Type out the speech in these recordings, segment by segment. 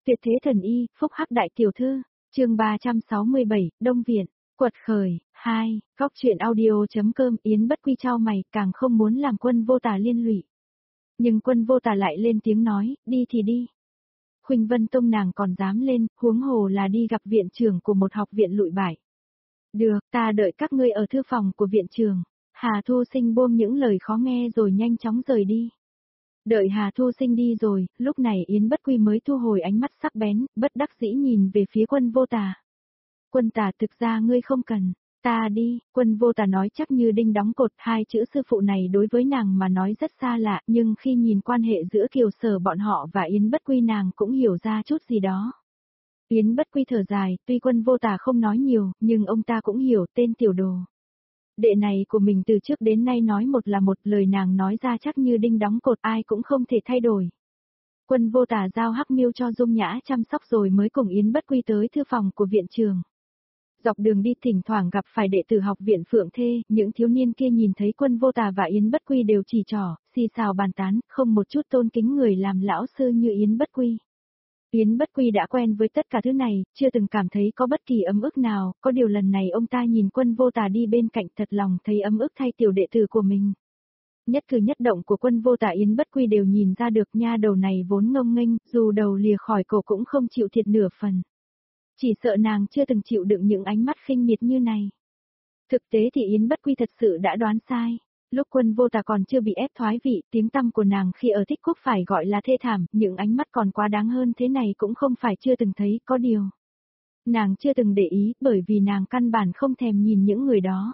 Tuyệt thế thần y, phúc hắc đại tiểu thư, chương 367, Đông Viện, quật khởi, 2, góc truyện audio.com. Yến Bất Quy chau mày, càng không muốn làm Quân Vô Tà liên lụy. Nhưng Quân Vô Tà lại lên tiếng nói, đi thì đi. Khuynh Vân Tông nàng còn dám lên, huống hồ là đi gặp viện trưởng của một học viện lụi bại. Được, ta đợi các ngươi ở thư phòng của viện trưởng. Hà Thu Sinh buông những lời khó nghe rồi nhanh chóng rời đi. Đợi Hà Thu Sinh đi rồi, lúc này Yến Bất Quy mới thu hồi ánh mắt sắc bén, bất đắc dĩ nhìn về phía Quân Vô Tà. Quân Tà, thực ra ngươi không cần, ta đi. Quân Vô Tà nói chắc như đinh đóng cột, hai chữ sư phụ này đối với nàng mà nói rất xa lạ, nhưng khi nhìn quan hệ giữa Kiều Sở bọn họ và Yến Bất Quy nàng cũng hiểu ra chút gì đó. Yến Bất Quy thở dài, tuy Quân Vô Tà không nói nhiều, nhưng ông ta cũng hiểu tên tiểu đồ. Đệ này của mình từ trước đến nay nói một là một, lời nàng nói ra chắc như đinh đóng cột, ai cũng không thể thay đổi. Quân Vô Tà giao Hắc Miêu cho Dung Nhã chăm sóc rồi mới cùng Yến Bất Quy tới thư phòng của viện trường. Dọc đường đi thỉnh thoảng gặp phải đệ tử học viện Phượng Thê, những thiếu niên kia nhìn thấy Quân Vô Tà và Yến Bất Quy đều chỉ trỏ, xì xào bàn tán, không một chút tôn kính người làm lão sư như Yến Bất Quy. Yến Bất Quy đã quen với tất cả thứ này, chưa từng cảm thấy có bất kỳ ấm ức nào, có điều lần này ông ta nhìn Quân Vô Tà đi bên cạnh thật lòng thấy ấm ức thay tiểu đệ tử của mình. Nhất cử nhất động của Quân Vô Tà Yến Bất Quy đều nhìn ra được, nha đầu này vốn ngông nghênh, dù đầu lìa khỏi cổ cũng không chịu thiệt nửa phần. Chỉ sợ nàng chưa từng chịu đựng những ánh mắt khinh miệt như này. Thực tế thì Yến Bất Quy thật sự đã đoán sai. Lúc Quân Vô Tà còn chưa bị ép thoái vị, tiếng tăm của nàng khi ở Thích Quốc phải gọi là thê thảm, những ánh mắt còn quá đáng hơn thế này cũng không phải chưa từng thấy, có điều. Nàng chưa từng để ý, bởi vì nàng căn bản không thèm nhìn những người đó.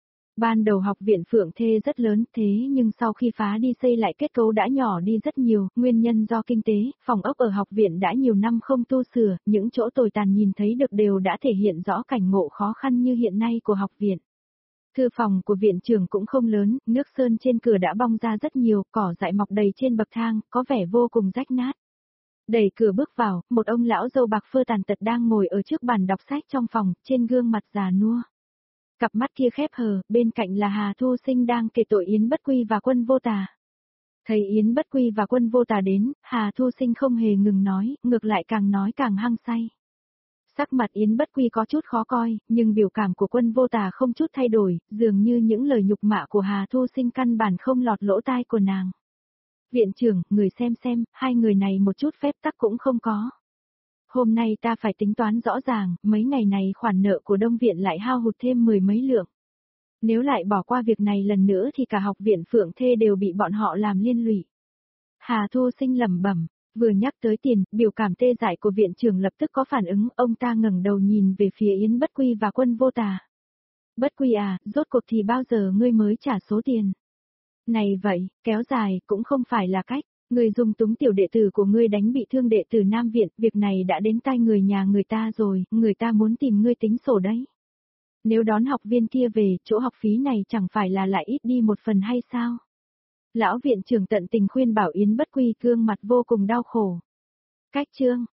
Ban đầu học viện Phượng Thê rất lớn, thế nhưng sau khi phá đi xây lại kết cấu đã nhỏ đi rất nhiều, nguyên nhân do kinh tế, phòng ốc ở học viện đã nhiều năm không tu sửa, những chỗ tồi tàn nhìn thấy được đều đã thể hiện rõ cảnh ngộ khó khăn như hiện nay của học viện. Thư phòng của viện trưởng cũng không lớn, nước sơn trên cửa đã bong ra rất nhiều, cỏ dại mọc đầy trên bậc thang, có vẻ vô cùng rách nát. Đẩy cửa bước vào, một ông lão râu bạc phơ tàn tật đang ngồi ở trước bàn đọc sách trong phòng, trên gương mặt già nua. Cặp mắt kia khép hờ, bên cạnh là Hà Thu Sinh đang kể tội Yến Bất Quy và Quân Vô Tà. Thấy Yến Bất Quy và Quân Vô Tà đến, Hà Thu Sinh không hề ngừng nói, ngược lại càng nói càng hăng say. Sắc mặt Yến Bất Quy có chút khó coi, nhưng biểu cảm của Quân Vô Tà không chút thay đổi, dường như những lời nhục mạ của Hà Thu Sinh căn bản không lọt lỗ tai của nàng. Viện trưởng, người xem, hai người này một chút phép tắc cũng không có. Hôm nay ta phải tính toán rõ ràng, mấy ngày này khoản nợ của Đông Viện lại hao hụt thêm 10 mấy lượng. Nếu lại bỏ qua việc này lần nữa thì cả học viện Phượng Thê đều bị bọn họ làm liên lụy. Hà Thu Sinh lẩm bẩm, vừa nhắc tới tiền, biểu cảm tê dại của viện trưởng lập tức có phản ứng, ông ta ngẩng đầu nhìn về phía Yến Bất Quy và Quân Vô Tà. Bất Quy à, rốt cuộc thì bao giờ ngươi mới trả số tiền? Này vậy, kéo dài cũng không phải là cách. Người dung túng tiểu đệ tử của ngươi đánh bị thương đệ tử Nam Viện, việc này đã đến tai người nhà người ta rồi, người ta muốn tìm ngươi tính sổ đấy. Nếu đón học viên kia về, chỗ học phí này chẳng phải là lại ít đi một phần hay sao? Lão viện trưởng tận tình khuyên bảo Yến Bất Quy, gương mặt vô cùng đau khổ. Cách chương